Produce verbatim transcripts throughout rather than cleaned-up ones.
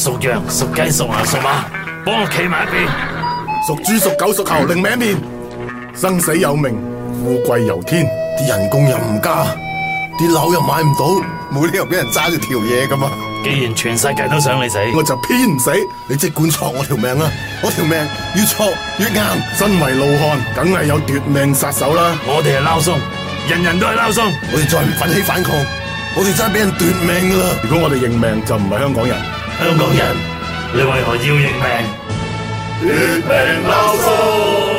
屬羊、屬雞、屬牛、屬馬，幫我企埋一邊。 屬豬、屬狗、屬猴，另名面。生死有命，富貴由天，啲人工又唔加，啲樓又買唔到，每天又俾人揸住條嘢咁啊！ 既然全世界都想你死， 我就偏唔死。你即管挫我條命啊！我條命越挫越硬。身為老漢，梗係有奪命殺手啦！ 我哋係撈鬆，人人都係撈鬆。 我哋再唔奮起反抗，我哋真係俾人奪命噶啦！如果我哋認命，就唔係香港人。 香港人，你為何要認命？ 奪命撈鬆。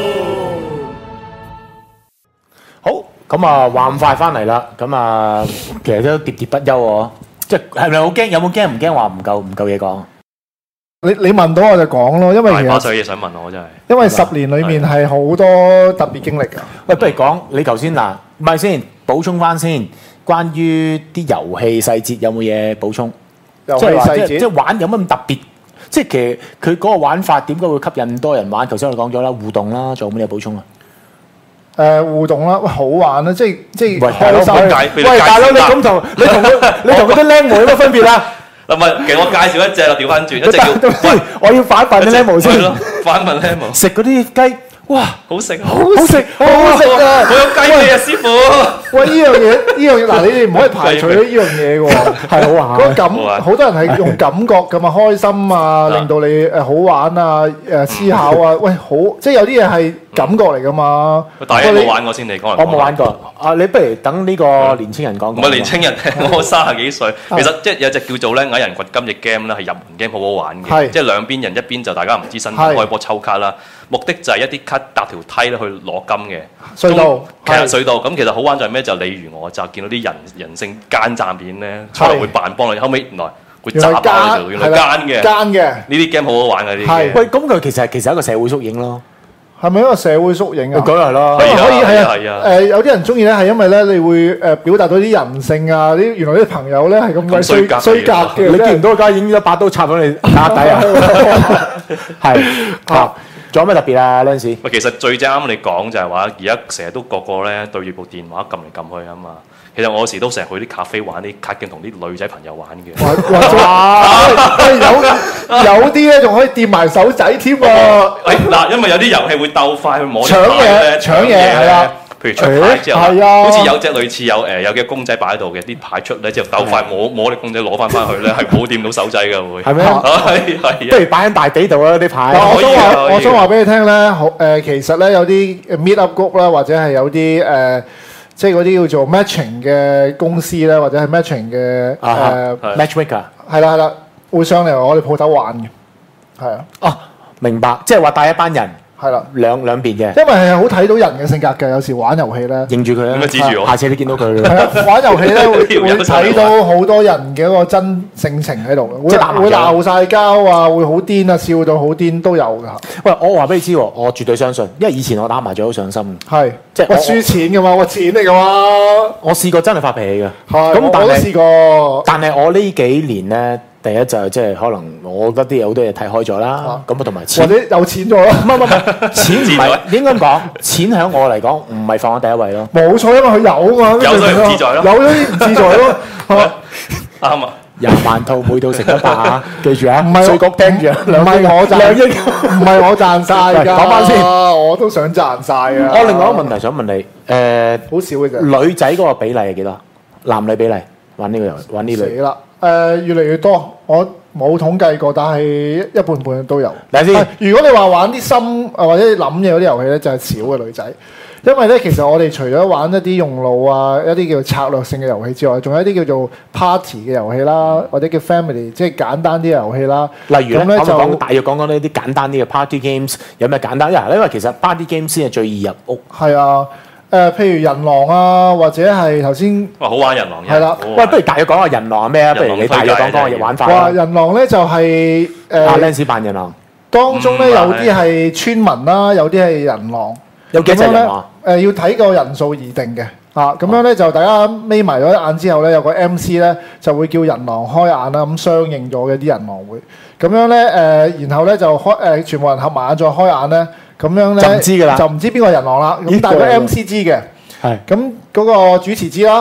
好，咁啊，話咁快翻嚟啦，咁啊，其實都喋喋不休喎，即係係咪好驚？有冇驚唔驚話唔夠唔夠嘢講？ 你你問到我就講咯，因為其大把實水嘢想問我真係。 因為十年裏面係好多特別經歷㗎。 喂，不如講你頭先嗱，唔係先補充翻先，關於啲遊戲細節有冇嘢補充？ 遊戲即係話細節即係即係玩有乜咁特別？即係其實佢嗰個玩法點解會吸引多人玩？頭先我哋講咗啦，互動啦，仲有冇嘢補充啊？ 誒互動啦，喂好玩啦，即係即係喂大佬開心。 喂，大佬你咁同你同佢你同嗰啲僆妹有乜分別啊？ 嗱，唔係，其實我介紹一隻啦，調翻轉，一隻叫喂，我要反問啲僆妹先係。咯，反問 Lemon， 食嗰啲雞，哇， 好食， 好食，好好食啊！ 好有雞味啊，師傅。 喂，呢樣嘢，呢樣嘢嗱，你哋唔可以排除呢樣嘢嘅喎， 係好玩。 嗰感好玩好多人係用感覺咁啊，開心啊，令到你誒好玩啊，誒思考啊，喂好，即係有啲嘢係感覺嚟噶嘛。 大家有冇玩過先？你講嚟講我冇玩過。啊，你不如等呢個年青人講講。 唔係年青人，我三十幾歲。其實即係有隻叫做咧《蟻人掘金》嘅 game 咧，係入門 game 好好玩係嘅。即係兩邊人，一邊就大家唔知身份， 係開波抽卡啦。目的就係一啲卡搭條梯咧去攞金嘅。 隧道中其實係隧道咁，其實好玩就係咩？就你如我，就見到啲人人性奸詐面咧，出嚟會扮幫你，後尾原來會原來炸爆你條， 奸原來奸嘅。 奸嘅， 呢啲 game 好好玩嘅呢啲係 game。 喂，咁佢其實其實係一個社會縮影咯。 係咪一個社會縮影啊？ 講係咯可以係啊係啊， 係啊誒有啲人中意咧，係因為咧你會誒表達到啲人性啊，啲原來啲朋友咧係咁鬼衰咁衰格嘅衰格嘅， 你見唔到個家已經一把刀插咗你打底啊？係啊，仲有咩特別啊？Lance， 喂，其實最正啱你講就係話，而家成日都個個咧對住部電話撳嚟撳去啊嘛。其實我有時都成日去啲咖啡玩啲卡 game，同啲女仔朋友玩嘅。 或或者喂有有啲咧仲可以掂埋手仔添喎。 誒嗱，因為有啲遊戲會鬥快去摸啲搶嘢牌咧， 搶嘢係啊。 譬如出牌之後， 誒係啊好似有隻類似有誒有嘅公仔擺喺度嘅，啲牌出咧之後鬥快摸摸啲公仔攞翻翻去咧，係冇掂到手仔嘅會。 係咩？ 係係啊。 不如擺喺大髀度啊！啲牌。 嗱，我想話， 可以啊可以我想話俾你聽咧，好誒，其實咧有啲 meet up group 啦，或者係有啲誒，即係嗰啲叫做 matching 嘅公司咧，或者係 matching 嘅誒， 係 matchmaker。 係啦係啦，會上嚟我哋鋪頭玩嘅，係啊， 哦，明白，即係話帶一班人係啦， 兩兩邊嘅， 因為係好睇到人嘅性格嘅，有時玩遊戲咧。 認住佢啦。 點解指住我下次你見到佢係啊，玩遊戲咧會條會友上嚟睇到好多人嘅一個真性情喺度，會即係打麻會將鬧晒交啊，會好癲啊，笑到好癲都有㗎。 喂，我話俾你知喎，我絕對相信，因為以前我打麻雀好上心， 係， 即係我喂輸錢㗎嘛，喂錢嚟㗎嘛， 我試過真係發脾氣嘅。 係， 咁但係我都試過。 但係我呢幾年咧，第一就係即係可能我覺得啲嘢好多嘢睇開咗啦， 啊咁啊同埋錢或。者有錢咗啦， 唔係唔係唔係，錢唔係應該咁講，錢喺我嚟講唔係放喺第一位咯。 冇錯，因為佢有啊嘛， 有所以唔自在咯有咗啲唔自在咯，係嘛？ 啱啊！ 廿萬套每套食一百嚇，記住啊！ 唔係稅局聽住啊， 唔係我賺， 兩億。 唔係我賺晒㗎。 喂講返先我都想賺晒啊！ 我另外一個問題想問你，誒好少嘅啫， 女仔嗰個比例係幾多？男女比例玩呢個遊玩呢類。 死啦！誒，越嚟越多，我冇統計過，但係一半半都有。 睇下先係如果你話玩啲深啊或者諗嘢嗰啲遊戲咧，就係少嘅女仔。因為咧，其實我哋除咗玩一啲用腦啊、一啲叫策略性嘅遊戲之外，仲有一啲叫做 party 嘅遊戲啦，或者叫 family，即係簡單啲嘅遊戲啦。 例如咧， 咁咧就可唔可以講大約講講呢啲簡單啲嘅 party games 有咩簡單？因為因為其實 party games 先係最易入屋。 係啊，誒、譬如人狼啊，或者係頭先哇，好玩人狼嘅。 係啦好玩喂，不如大約講下人狼係咩啊？不如你大約講講個玩法話啦。 人狼咧就係、誒、 阿 Lance 扮人狼， 當中咧嗯有啲係村民啦，有啲係人狼。 有幾隻咁樣咧人狼？ 誒、要睇個人數而定嘅。啊，咁樣咧就大家眯埋咗眼之後咧，有個 M C 咧就會叫人狼開眼啦，咁相應咗嘅啲人狼會。咁樣咧誒、然後咧就開誒、全部人合埋眼再開眼咧，咁樣咧就唔知㗎啦就唔知邊個人狼啦。咁咦但係個個 M C 知嘅。 係咁嗰個主持知啦，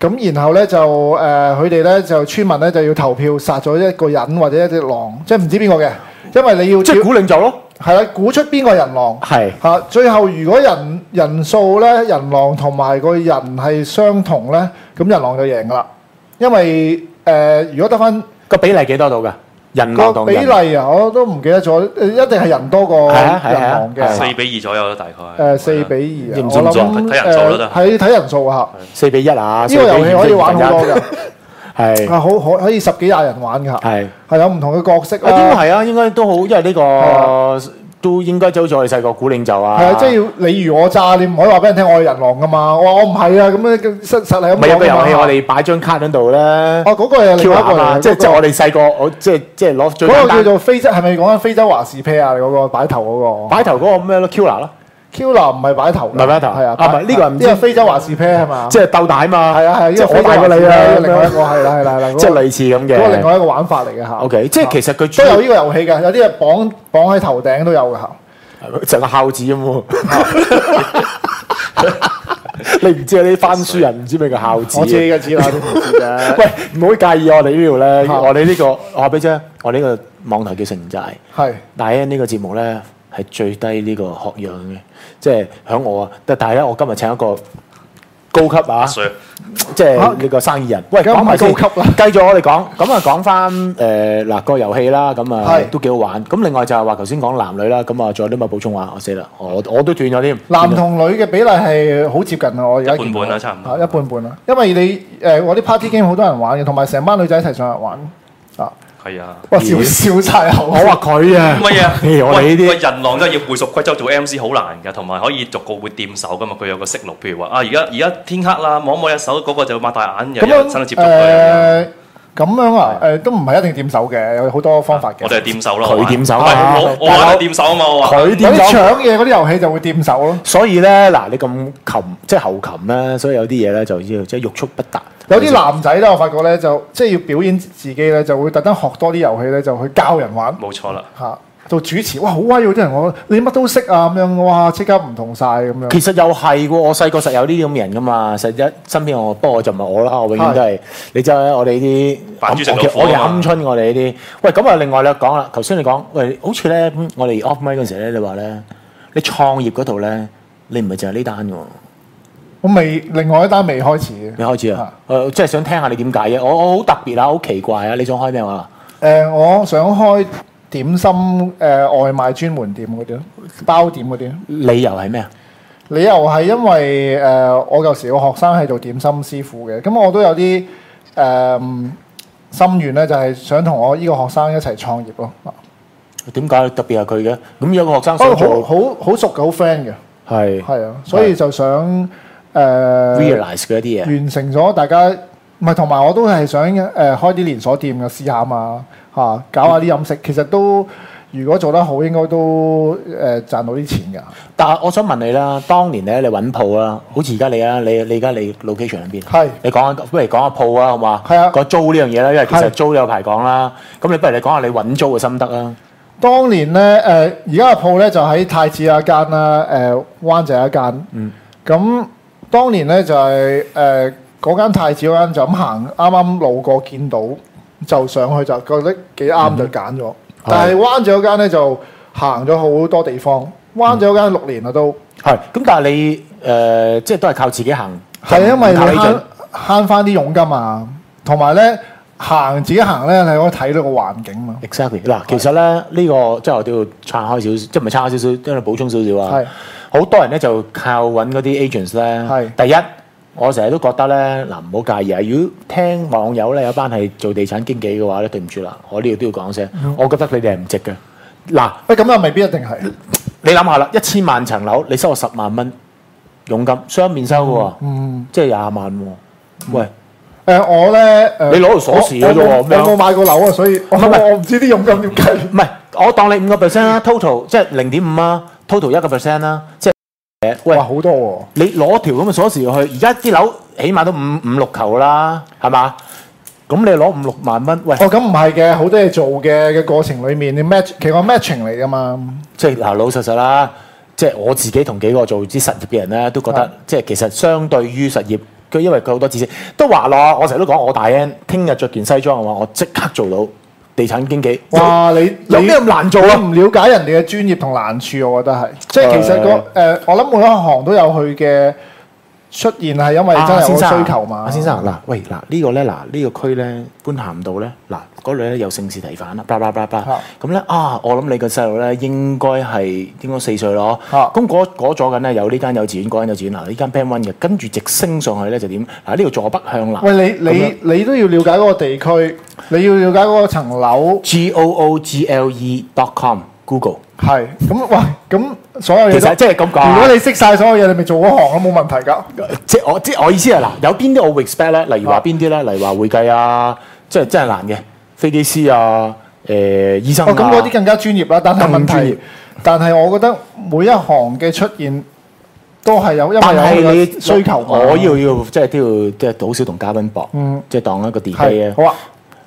咁然後咧就誒佢哋咧就村民咧就要投票殺咗一個人或者一隻狼，即係唔知邊個嘅，因為你要即係估領袖咯。 係啦，估出邊個人狼係嚇，最後如果人人數咧人狼同埋個人係相同咧，咁人狼就贏噶啦，因為誒、呃、如果得翻個比例幾多到㗎？人狼個比同人例啊，我都唔記得咗，誒一定係人多過人係啊係啊狼嘅， 四比二左右啦，大概。 誒四比二啊， 知唔知唔知啊我諗睇人數啦都係係睇人數啊四比一啊！ 呢個遊戲可以玩好多㗎， 係啊好可可以十幾廿人玩㗎， 係係有唔同嘅角色啊，應該啦， 係啊，應該都好，因為呢個都應該就好似我哋細個估領袖啊。 係啊，即係要你如我詐，你唔可以話俾人聽我係人狼㗎嘛，我話我唔係啊，咁樣實實係咁唔係有個遊戲， 講㗎嘛我哋擺張卡喺度咧。 哦嗰個係另外一個嚟啊， 嘅， 即係即係嗰個我哋細個，我即係即係攞最嗰個叫簡單做非洲，係咪講緊非洲華士啤啊？你嗰個擺頭嗰個擺頭嗰個咩咯 ，Killer 咯， Killer 唔係擺頭㗎， 唔係擺頭係啊， 啊唔係呢個唔知呢個非洲華士啤係嘛？ 即係鬥大嘛。 係啊係啊， 即係我大過你啊， 另外一個係啦係啦係啦， 即係類似咁嘅。 嗰個另外一個玩法嚟嘅嚇。 OK，即係其實佢都有呢個遊戲㗎，有啲係綁綁喺頭頂都有㗎嚇。 成個孝子咁喎。你唔知啊？啲番書人唔知咩叫孝子。 我知嘅知啦，啲唔知啫。 喂，唔好介意我哋呢度咧， 嚇我哋呢個我話俾你知，我哋呢個網台叫城寨， 係但係呢個節目咧係最低呢個學養嘅，即係響我啊，但係咧我今日請一個高級啊。 Sir， 即係呢個生意人。喂， 梗係講埋先， 高級啦繼續我哋講，咁啊講翻誒嗱個遊戲啦，咁啊係都幾好玩。咁另外就係話頭先講男女啦，咁啊仲有啲乜補充話？我死啦，我我都斷咗添。 男同女嘅比例係好接近啊！我而家見到一半半啦差唔多嚇一半半啦，因為你誒我啲 party game 好多人玩嘅，同埋成班女仔一齊上嚟玩啊！ 係啊。 哇，笑笑晒口。 我話佢啊， 唔係啊， 嘿我哋呢喂啲人狼真係要背熟規則做 M C 好難㗎，同埋可以逐個會掂手㗎嘛。佢有個色路，譬如話啊，而家而家天黑啦，摸摸隻手，嗰個就擘大眼，又咁樣有身體接觸佢。 誒咁樣啊誒都唔係一定掂手嘅，有好多方法嘅。 我哋係掂手咯， 佢掂手唔啊係我我玩係掂手啊嘛，我話。 佢有啲掂手。 搶嘢嗰啲遊戲就會掂手咯。 所以咧嗱，你咁琴即係後琴咧，所以有啲嘢咧就要即係欲速不達。 有啲男仔咧，我發覺咧就即係要表演自己咧，就會特登學多啲遊戲咧，就去教人玩冇錯啦。 嚇。做主持，哇好威喎！啲人我你乜都識啊咁樣，哇即刻唔同晒咁樣。 其實又係喎，我細個實有呢啲咁嘅人噶嘛，實一身邊我，不過我就唔係我啦，我永遠都係你知啦，我哋呢啲扮豬食老虎我哋啊嘛鵪鶉，我哋呢啲。喂，咁啊，另外咧講啦，頭先你講，喂，好似咧，我哋 off mic 嗰陣時咧，你話咧，你創業嗰度咧，你唔係淨係呢單嘅喎， 我未另外一單未開始嘅。 你開始啊？誒，即係想聽下你點解嘅？我我好特別啊，好奇怪啊！你想開咩話？ 誒，我想開點心誒外賣專門店嗰啲咯，包點嗰啲。 理由係咩啊？ 理由係因為誒我舊時個學生係做點心師傅嘅，咁我都有啲誒心願咧，就係想同我呢個學生一齊創業咯。 點解特別係佢嘅？咁有個學生不過好想做， 好好熟嘅，好 friend 嘅， 係係啊，所以就想誒 realize 嘅一啲嘢。 完成咗大家，唔係同埋我都係想誒、呃、開啲連鎖店嘅試下嘛嚇、啊，搞下啲飲食，其實都如果做得好，應該都誒、呃、賺到啲錢㗎。 但係我想問你啦，當年咧你揾鋪啦，好似而家你啊，你你而家你 location 喺邊？ 係你講下，不如講下鋪啊，好嘛？ 係啊講租呢樣嘢啦，因為其實係租有排講啦。咁你不如你講下你揾租嘅心得啦。 當年咧誒，而家嘅鋪咧就喺太子有一間啦，誒、呃、灣仔有一間。 嗯。 咁當年咧就係誒嗰間太子嗰間就咁行，啱啱路過見到就上去就覺得幾啱就揀咗。但係灣仔嗰間咧就行咗好多地方，灣仔嗰間六年啦都。 係。咁但係你誒、呃，即係都係靠自己行。 係因為你靠呢慳慳翻啲佣金啊，同埋咧行自己行咧，你可以睇到個環境嘛。 Exactly 嗱，其實咧呢、呢個即係我都要撐開少少，即係唔係撐開少少，因為補充少少啊。 係好多人咧就靠揾嗰啲 agents 咧。 係第一，我成日都覺得咧嗱，唔好介意啊。如果聽網友咧有班係做地產經紀嘅話咧，對唔住啦，我呢度都要講聲， 嗯我覺得你哋係唔值嘅。嗱， 喂，咁又未必一定係。 你諗下啦，一千萬層樓，你收我十萬蚊佣金，雙面收嘅喎， 嗯。 即係廿萬喎。喂， 誒、我咧誒， 你攞條鎖匙嘅啫喎我我咁樣我冇買過樓啊，所以我係咪我唔知啲佣金點計。 唔係，我當你五個 percent 啦，total 即係零點五啊，total 一個 percent 啦，即係誒，喂哇，，好多喎！ 你攞條咁嘅鎖匙去，而家啲樓起碼都五五六球啦，係嘛？咁你攞五六萬蚊，喂， 哦，咁唔係嘅，好多嘢做嘅嘅過程裡面，你 match 其實我 matching 嚟噶嘛。 即係嗱老實實啦，即係我自己同幾個做啲實業嘅人咧，都覺得係即係其實相對於實業佢因為佢好多知識，都話咯，我成日都講我大 N， 聽日着件西裝嘅話，我即刻做到地產經紀。 哇！你有咩咁難做啊？ 你唔了解人哋嘅專業同難處，我覺得係，即係其實個誒，我諗每一行都有佢嘅出現，係因為真係有需求嘛。 阿先生嗱，喂嗱呢個咧嗱呢個區咧般咸道咧嗱嗰度咧有姓氏提反啦，叭叭叭叭咁咧啊！我諗你個細路咧應該係應該四歲咯。咁嗰嗰左緊咧有呢間幼稚園，嗰間幼稚園嗱呢間 Band One 嘅，跟住直升上去咧就點嗱呢度坐北向南。 喂，你你你都要了解嗰個地區，你要了解嗰個層樓。 G O O G L E dot com Google 係咁，喂咁所有嘢其實即係咁講。 如果你識晒所有嘢，你咪做嗰行都冇問題㗎。 即係我即係我意思係嗱，有邊啲我會 expect 咧？例如話邊啲咧？例如話會計啊，即係真係難嘅。飛機師啊，誒醫生啊， 哦咁嗰啲更加專業啦。但係問題，但係我覺得每一行嘅出現都係有因為有你需求。 我要要即係都要即係好少同嘉賓搏，即係當一個 debate 啊。 好啊。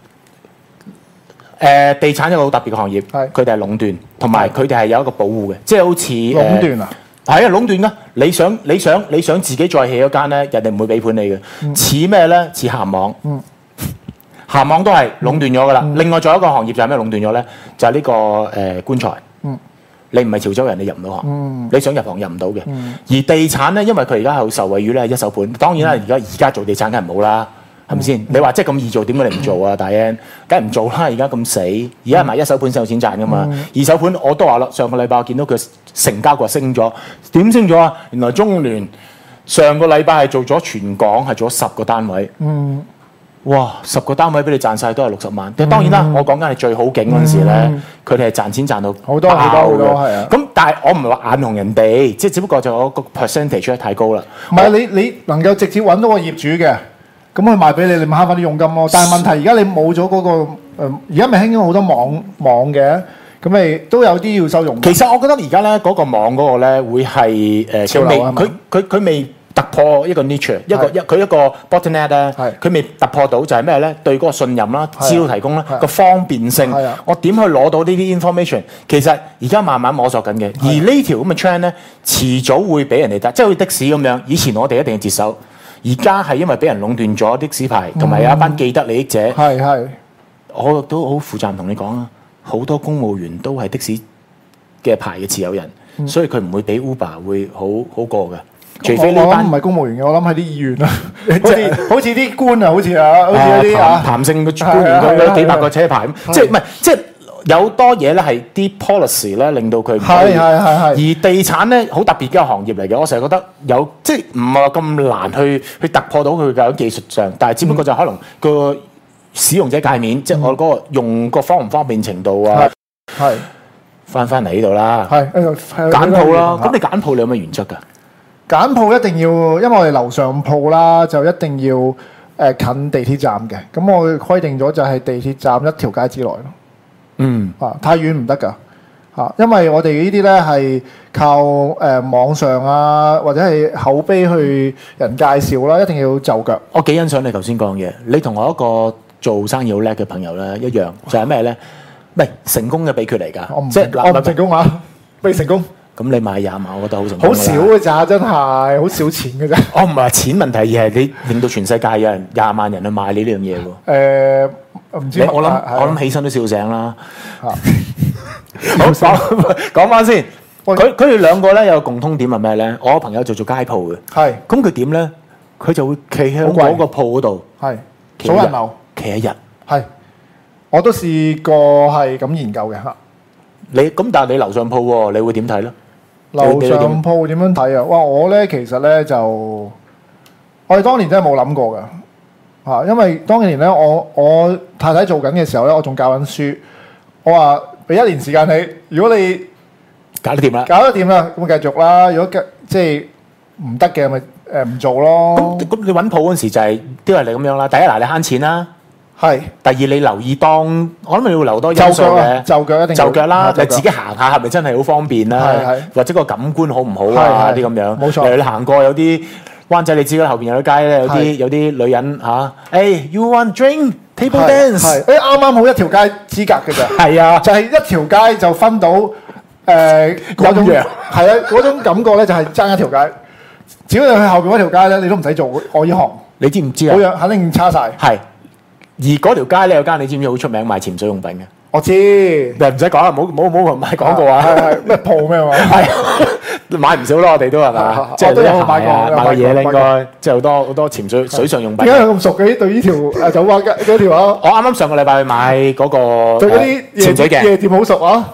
誒地產一個好特別嘅行業， 係佢哋係壟斷，同埋佢哋係有一個保護嘅，即係好似壟斷啊。 係啊，壟斷㗎！你想你想你想自己再起一間咧，人哋唔會俾盤你嘅。似咩咧？似鹹網。嗯。鹹網都係壟斷咗㗎啦。嗯、另外仲有一個行業就係咩壟斷咗咧？就係、是、呢、這個誒、呃、棺材。嗯。你唔係潮州人，你入唔到行。嗯。你想入行入唔到嘅。嗯。而地產咧，因為佢而家係好受惠於咧一手盤。當然啦，而家而家做地產梗係唔好啦，係咪先？嗯、你話即係咁易做，點解你唔做啊？大 N， 梗係唔做啦！而家咁死，而家賣一手盤先有錢賺㗎嘛。嗯、二手盤我都話啦，上個禮拜我見到佢成交價升咗，點升咗啊？原來中聯上個禮拜係做咗全港係做咗十個單位。嗯。哇！十個單位俾你賺晒都係六十萬。嗯、當然啦，我講緊係最好景嗰陣時咧，佢哋係賺錢賺到好多好多好多係啊。 咁但係我唔係話眼紅人哋，即係只不過就我個 percentage 咧太高啦。 唔係你你能夠直接揾到個業主嘅，咁佢賣俾你，你咪慳翻啲佣金咯。但係問題而家你冇咗嗰個誒，而家咪興咗好多網網嘅，咁咪都有啲要收佣。 其實我覺得而家咧嗰個網嗰個咧會係誒，佢未佢佢佢未。突破一個 niche， 一個一佢一個 bottleneck 咧，佢未突破到就係咩咧？對嗰個信任啦、資料提供啦、個方便性，我點去攞到呢啲 information？其實而家慢慢摸索緊嘅，而呢條咁嘅 trend 咧，遲早會俾人哋得，即係好似的士咁樣。以前我哋一定要接手，而家係因為俾人壟斷咗的士牌，同埋有一班既得利益者。 係係， 我都好負責任同你講啊，好多公務員都係的士嘅牌嘅持有人，所以佢唔會比 Uber 會好好過嘅。除非呢班唔係公務員嘅，我諗係啲議員啊，好似好似啲官啊，好似啊，好似嗰啲啊， 譚姓嘅官員佢有幾百個車牌，即係唔係即係有多嘢咧係啲 policy 咧令到佢唔可以。 係係係係。而地產咧好特別嘅一個行業嚟嘅，我成日覺得有即係唔係咁難去去突破到佢嘅技術上，但係只不過就可能個使用者界面，即係我嗰個用個方唔方便程度啊。 係。 翻翻嚟呢度啦。 係。 揀鋪啦，咁你揀鋪你有咩原則㗎？ 揀鋪一定要，因為我哋樓上鋪啦，就一定要誒、呃、近地鐵站嘅。咁我規定咗就係地鐵站一條街之內咯。嗯。啊，太遠唔得㗎。嚇，因為我哋呢啲咧係靠誒、呃、網上啊，或者係口碑去人介紹啦，一定要就腳。 我幾欣賞你頭先講嘅，你同我一個做生意好叻嘅朋友咧一樣，就係咩咧？唔係成功嘅秘訣嚟㗎。 我唔即係我唔成功啊，未成功。 咁你買廿萬，我覺得好成功。 好少嘅咋，真係好少錢嘅咋。 我唔係話錢問題，而係你令到全世界有人廿萬人去買你呢樣嘢喎。 誒，唔知我諗我諗起身都笑醒啦。好講講翻先，佢佢哋兩個咧有共通點係咩咧？我朋友就做街鋪嘅。係。咁佢點咧？佢就會企喺嗰個鋪嗰度。係。 數人流。 企一日。 係。我都試過係咁研究嘅嚇。 你咁但係你樓上鋪喎，你會點睇咧？ 樓上鋪點樣睇啊？哇！我咧其實咧就，我哋當年真係冇諗過㗎嚇，因為當年咧我我太太做緊嘅時候咧，我仲教緊書，我話俾一年時間你，如果你搞得掂啦， 搞得掂啦，咁咪繼續啦。如果即係唔得嘅，咪誒唔做咯。 咁咁你揾鋪嗰陣時就係都係你咁樣啦。第一嗱，你慳錢啦。 係。第二你留意當，我諗你要留多因素嘅。 就腳一定。 就腳啦，你自己行下係咪真係好方便啦？係係。或者個感官好唔好啊？啲咁樣。冇錯。例如你行過有啲灣仔，你知啦，後邊有啲街咧，有啲有啲女人嚇，誒 You want drink table dance？係。誒啱啱好一條街之隔嘅咋。係啊。就係一條街就分到誒嗰種係啊嗰種感覺咧，就係爭一條街。 只要你去後邊嗰條街咧，你都唔使做我呢行， 你知唔知啊？ 保養肯定差晒。 係，而嗰條街咧有間你知唔知好出名賣潛水用品嘅？ 我知， 誒唔使講啦，唔好唔好唔好賣廣告啊！ 係係咩鋪咩話？ 係買唔少咯，我哋都係嘛？即係我都有啲買過鞋啊， 有買嘅嘢咧應買過該即係好多好多潛水水上用品。 點解佢咁熟嘅？對呢條誒酒吧嘅嗰條啊？ 我啱啱上個禮拜去買嗰個對嗰啲誒潛水鏡， 夜店好熟啊！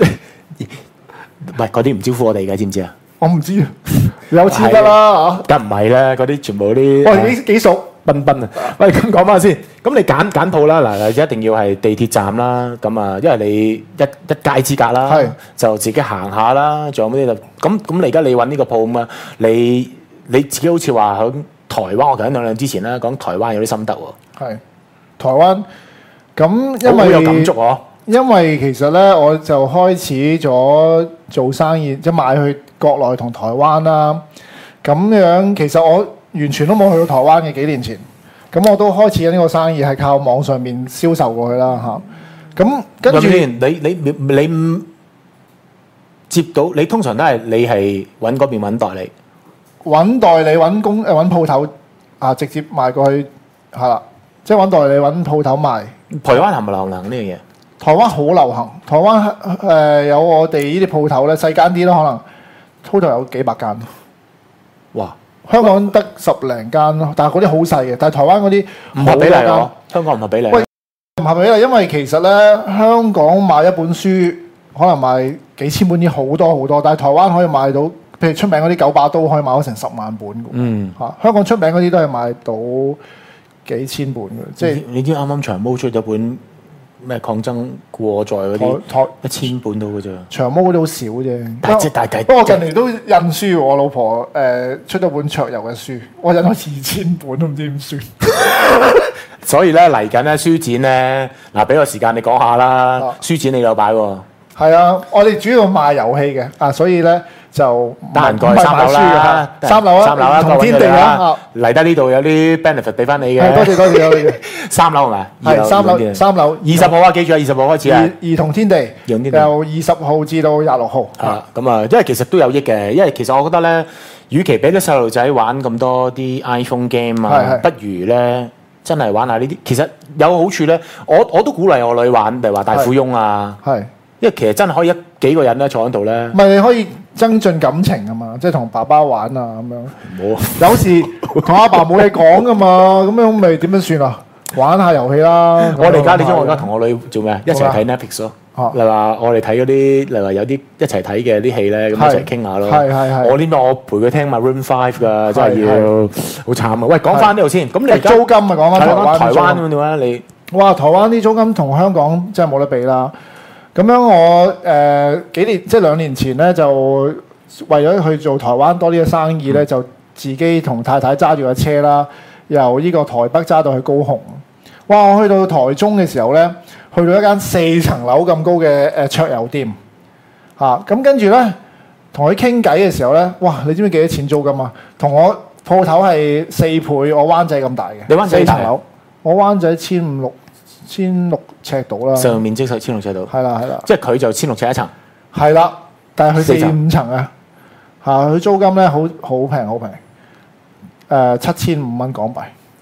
喂嗰啲唔招呼我哋嘅，知唔知啊？ 我唔知，有錢得啦梗唔係啦，嗰啲全部啲嚇。喂，幾幾熟？ 賓賓啊！喂，咁講翻先，咁你揀揀鋪啦，嗱，一定要係地鐵站啦，咁啊，因為你一一街之隔啦， 係就自己行下啦，仲有咩就咁咁？你而家你揾呢個鋪咁啊，你你自己好似話喺台灣，我記得兩兩之前啦，講台灣有啲心得喎， 係台灣咁，因好有感為觸喎。 因為其實咧，我就開始咗做生意，即係賣去國內同台灣啦。咁樣其實我完全都冇去到台灣嘅幾年前，咁我都開始緊呢個生意係靠網上面銷售過去啦嚇。咁跟住你你你你接到你通常都係你係揾嗰邊揾代理， 揾代理揾工誒揾鋪頭啊，直接賣過去係啦，即係揾代理揾鋪頭賣。 台灣係咪流行呢樣嘢？ 台灣好流行，台灣誒、呃、有我哋呢啲鋪頭咧，細間啲啦，可能 total 有幾百間。 哇！ 香港得十零間咯，但係嗰啲好細嘅。但係台灣嗰啲唔合比例好多間喎，香港唔合比例。 喂唔合比例，因為其實咧香港買一本書可能賣幾千本啲好多好多，但係台灣可以賣到，譬如出名嗰啲九把刀可以賣到成十萬本嘅。 嗯嚇、香港出名嗰啲都係賣到幾千本嘅，即係你你知啱啱長毛出咗本咩抗爭過載嗰啲台台一千本到嘅啫。 長毛嗰啲好少啫。 但係即係大計不過近年都印書喎，我老婆誒、呃、出咗本桌遊嘅書，我印咗二千本都唔知點算。 所以咧嚟緊咧書展咧，嗱俾個時間你講下啦。 啊書展你有擺喎， 係啊，我哋主要賣遊戲嘅啊，所以咧就唔得閒係唔係過去三樓賣書嘅啦嚇，三樓啊， 三樓啦， 同天地啊，啊嚟得呢度有啲 benefit 俾翻你嘅。 係多謝多謝多謝， 三樓係咪？二係三樓三樓二十號啊，記住啊，二十號開始啊。 兒兒童天地， 兒童天地由二十號至到廿六號。 啊，咁啊，因為其實都有益嘅，因為其實我覺得咧，與其俾啲細路仔玩咁多啲 iPhone game 啊， 係係不如咧真係玩下呢啲。其實有好處咧，我我都鼓勵我女玩，譬如話大富翁啊， 係， 因為其實真係可以一幾個人咧坐喺度咧唔，係你可以增進感情啊嘛，即係同爸爸玩啊咁樣。 冇有時同阿爸冇嘢講噶嘛，咁樣咪點樣算啊？玩下遊戲啦。 我哋而家你知我而家同我女做咩啊？一齊睇 Netflix 咯。 啊例如話我哋睇嗰啲，例如話有啲一齊睇嘅啲戲咧，咁一齊傾下咯。 係係係我呢邊我陪佢聽埋 Room Five 㗎，真係係要好慘啊！喂，講翻呢度先。咁你而家租金啊，講翻台灣台灣啲租金咁點啊？你哇！台灣啲租金同香港真係冇得比啦。咁樣我誒、呃、幾年即係兩年前咧，就為咗去做台灣多啲嘅生意咧，就自己同太太揸住架車啦，由呢個台北揸到去高雄。哇！我去到台中嘅時候咧，去到一間四層樓咁高嘅誒桌遊店嚇，咁、跟住咧同佢傾偈嘅時候咧，哇！你知唔知幾多錢租金啊？同我鋪頭係四倍我灣仔咁大嘅， 你灣仔幾大啊四層樓，我灣仔千五六千六尺到啦， 上面積係千六尺度， 係啦係啦， 即係佢就千六尺一層。 係啦，但係佢四四層五層啊，嚇佢租金咧好好平好平，誒七千五蚊港幣。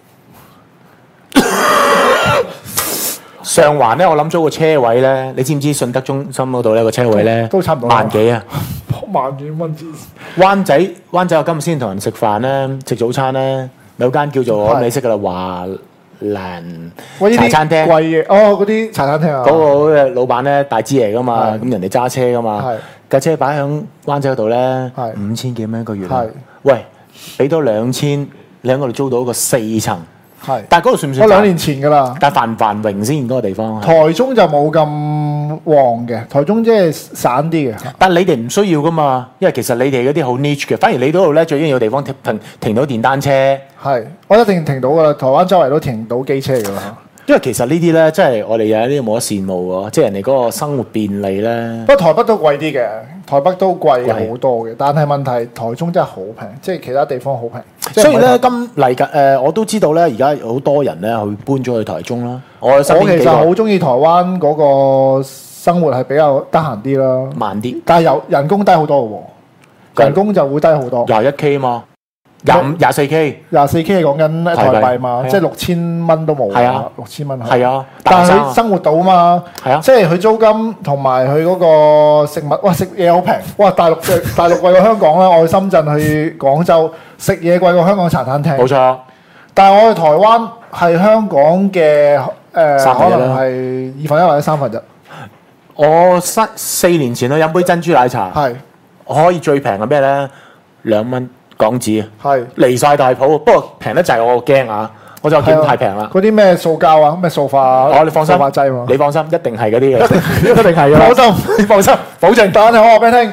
上環咧，我諗租個車位咧，你知唔知信德中心嗰度咧個車位咧都差唔多萬幾啊？ 萬幾蚊紙。 灣仔灣仔，我今日先同人食飯咧，食早餐咧，有間叫做我諗你識噶啦，華蘭喂，呢啲茶餐廳。 貴嘅，哦嗰啲茶餐廳啊， 嗰個嘅老闆咧大支嚟噶嘛， 係咁人哋揸車噶嘛係， 架車擺響灣仔嗰度咧， 係五千幾蚊一個月啊係。 喂，俾多兩千，你喺嗰度租到一個四層， 係。 但係嗰度算唔算？ 我兩年前㗎啦。 但係繁唔繁榮先嗰個地方？ 台中就冇咁旺嘅，台中即係散啲嘅。 但係你哋唔需要噶嘛，因為其實你哋嗰啲好 niche 嘅，反而你嗰度咧最緊要有地方停停停到電單車， 係，我一定停到㗎啦。台灣周圍都停到機車㗎啦。 因為其實呢啲咧，真係我哋有啲冇得羨慕喎，即係人哋嗰個生活便利咧。 不過台北都貴啲嘅，台北都貴好多嘅。但係問題台中真係好平，即係其他地方好平。即係所以咧， 唔係台今嚟緊誒，我都知道咧，而家好多人咧去搬咗去台中啦。我身我其實邊幾個好中意台灣嗰個生活係比較得閒啲啦， 慢啲， 但係有人工低好多嘅喎，人工就會低好多。 廿一 K 嘛。 廿五廿四 K， 廿四 K 係講緊台幣嘛， 係啊即係六千蚊都冇係啊， 六千蚊係啊， 但係大學生啊佢生活到嘛， 係啊即係佢租金同埋佢嗰個食物，哇食嘢好平，哇大陸嘅大陸貴過香港啦，我去深圳去廣州食嘢貴過香港茶餐廳， 冇錯， 但係我去台灣係香港嘅誒， 三分一啦可能係二分一或者三分一， 我四四年前去飲杯珍珠奶茶， 係我可以最平係咩咧？兩蚊港紙啊， 係。 離晒大譜，不過平得滯我驚啊！我就見太平啦。 嗰啲咩塑膠啊，咩塑化， 哦，你放心塑化劑嘛， 你放心，一定係嗰啲嘅， 一定係㗎啦。 放心，你放心，保證。 但係我話俾你聽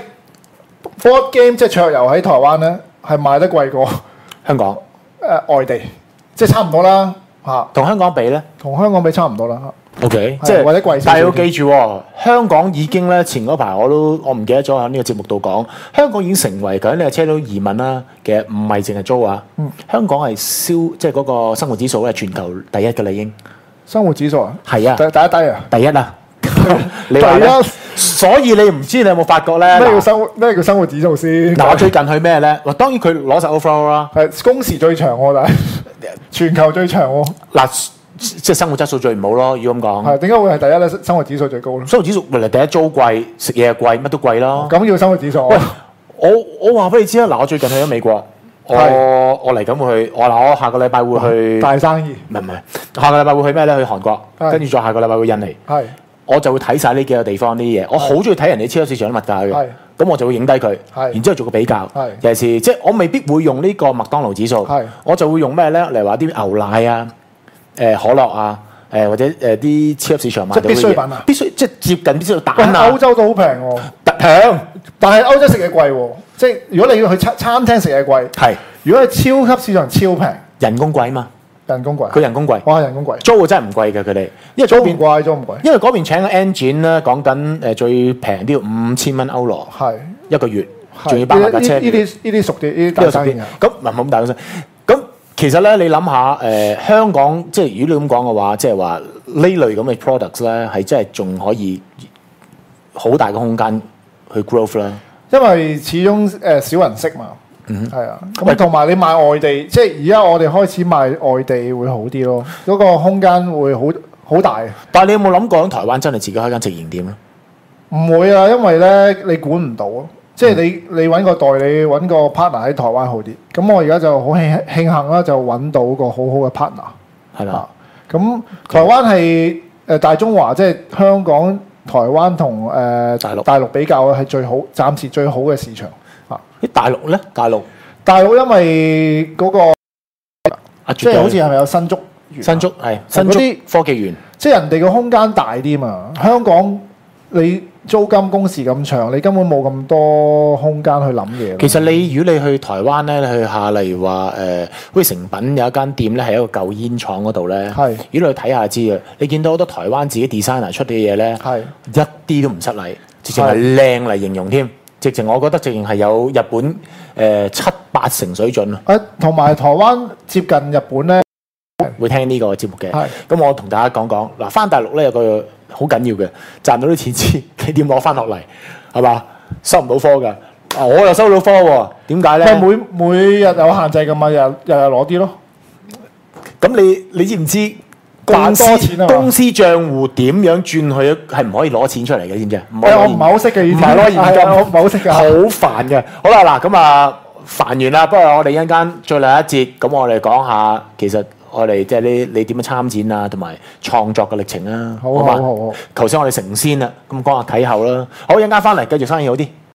，board game 即係桌遊喺台灣咧係賣得貴過誒、 香港呃外地，即係差唔多啦嚇， 同香港比咧同香港比差唔多啦。 ，OK， 係即係或者貴少少但係要記住喎，香港已經咧前嗰排我都我唔記得咗喺呢個節目度講，香港已經成為緊呢個車都移民啦嘅，唔係淨係租啊。 嗯香港係燒即係嗰個生活指數咧，全球第一嘅啦已經生活指數啊， 係啊第，第一低啊， 第一啊。你話咧第一所以你唔知你有冇發覺咧？ 咩叫嗱生活咩叫生活指數先？ 嗱，我最近去咩咧？嗱，當然佢攞晒 overall 啦。 係工時最長喎，但係全球最長喎， 嗱，即係生活質素最唔好咯。如果咁講， 係點解會係第一咧？生活指數最高咧？ 生活指數嚟第一租貴，食嘢貴，乜都貴咯。 咁叫生活指數喂啊？， 我我話俾你知啊！嗱，我最近去咗美國，我係我嚟緊會去，我嗱我下個禮拜會去， 大生意唔係唔係，下個禮拜會去咩咧？去韓國， 係跟住再下個禮拜會印尼， 係我就會睇晒呢幾個地方呢啲嘢。我好中意睇人哋超級市場啲物價係嘅，咁我就會影低佢， 係然之後做個比較係。 尤其是即係我未必會用呢個麥當勞指數係， 我就會用咩咧？例如話啲牛奶啊、誒可樂啊。誒或者誒啲超級市場買到即係必需嘅嘢品啊必須即係接近必須要蛋喂， 啊歐，洲都好平喎。 平但係歐洲食嘢貴喎，即係如果你要去餐餐廳食嘢貴， 係如果係超級市場超平， 人工貴嘛， 人工貴， 佢人工貴。 哇人工貴， 租啊真係唔貴嘅佢哋，因為租唔嗰邊貴租唔貴， 因為嗰邊請個 engine 咧講緊誒最平都要五千蚊歐羅係一個月， 係仲要包埋架車呢啲呢啲熟啲，呢啲呢個熟啲大生意啊。 咁唔係冇咁大公司。咁其實咧，你諗下誒香港，即係如果你咁講嘅話，即係話呢類咁嘅 products 咧，係真係仲可以好大嘅空間去 growth 啦。 因為始終誒少人識嘛， 嗯係啊，咁同埋你賣外地，即係而家我哋開始賣外地會好啲咯，嗰個空間會好好大。 但係你有冇諗過喺台灣真係自己開間直營店咧？ 唔會啊，因為咧你管唔到咯，即係你你揾個代理揾個 partner 喺台灣好啲。咁我而家就好慶慶幸啦，就揾到個好好嘅 partner 係啦啊。。咁台灣係誒大中華，即係香港、台灣同誒大陸大陸比較係最好，暫時最好嘅市場啊。 啲大陸咧，大陸大陸因為嗰個啊， 即係好似係咪有新竹園啊新竹係新竹嗰啲科技園。 即係人哋個空間大啲嘛。香港你租金工時咁長，你根本冇咁多空間去諗嘢咯。 其實你如果你去台灣咧，你去下例如話誒，好似誠品有一間店咧，係一個舊煙廠嗰度咧。 係如果你去睇下知嘅，你見到好多台灣自己 designer 出嘅嘢咧， 係一啲都唔失禮，直情係靚嚟形容添。直情我覺得直情係有日本誒、呃、七八成水準啊！ 啊，同埋台灣接近日本咧， 會聽呢個節目嘅。 係咁我同大家講講嗱，翻大陸咧有個好緊要嘅，賺到啲錢之你點攞翻落嚟係嘛？收唔到科㗎，啊我又收到科喎，點解咧？ 係每每日有限制㗎嘛，日日日攞啲咯。 咁你你知唔知公司賺多錢啊嘛公司賬戶點樣轉去係唔可以攞錢出嚟嘅？知唔知啊？唔可以喂， 攞我唔係好識嘅，以前唔係攞現金， 係啊我唔係好識好㗎。 煩嘅。好啦，嗱咁啊煩完啦，不過我哋一陣間最後一節，咁我哋講下其實我哋即係你你點樣參展啊，同埋創作嘅歷程啊， 好嘛好好好。 頭先我哋成先啦，咁講下睇後啦。好，一陣間翻嚟繼續生意好啲。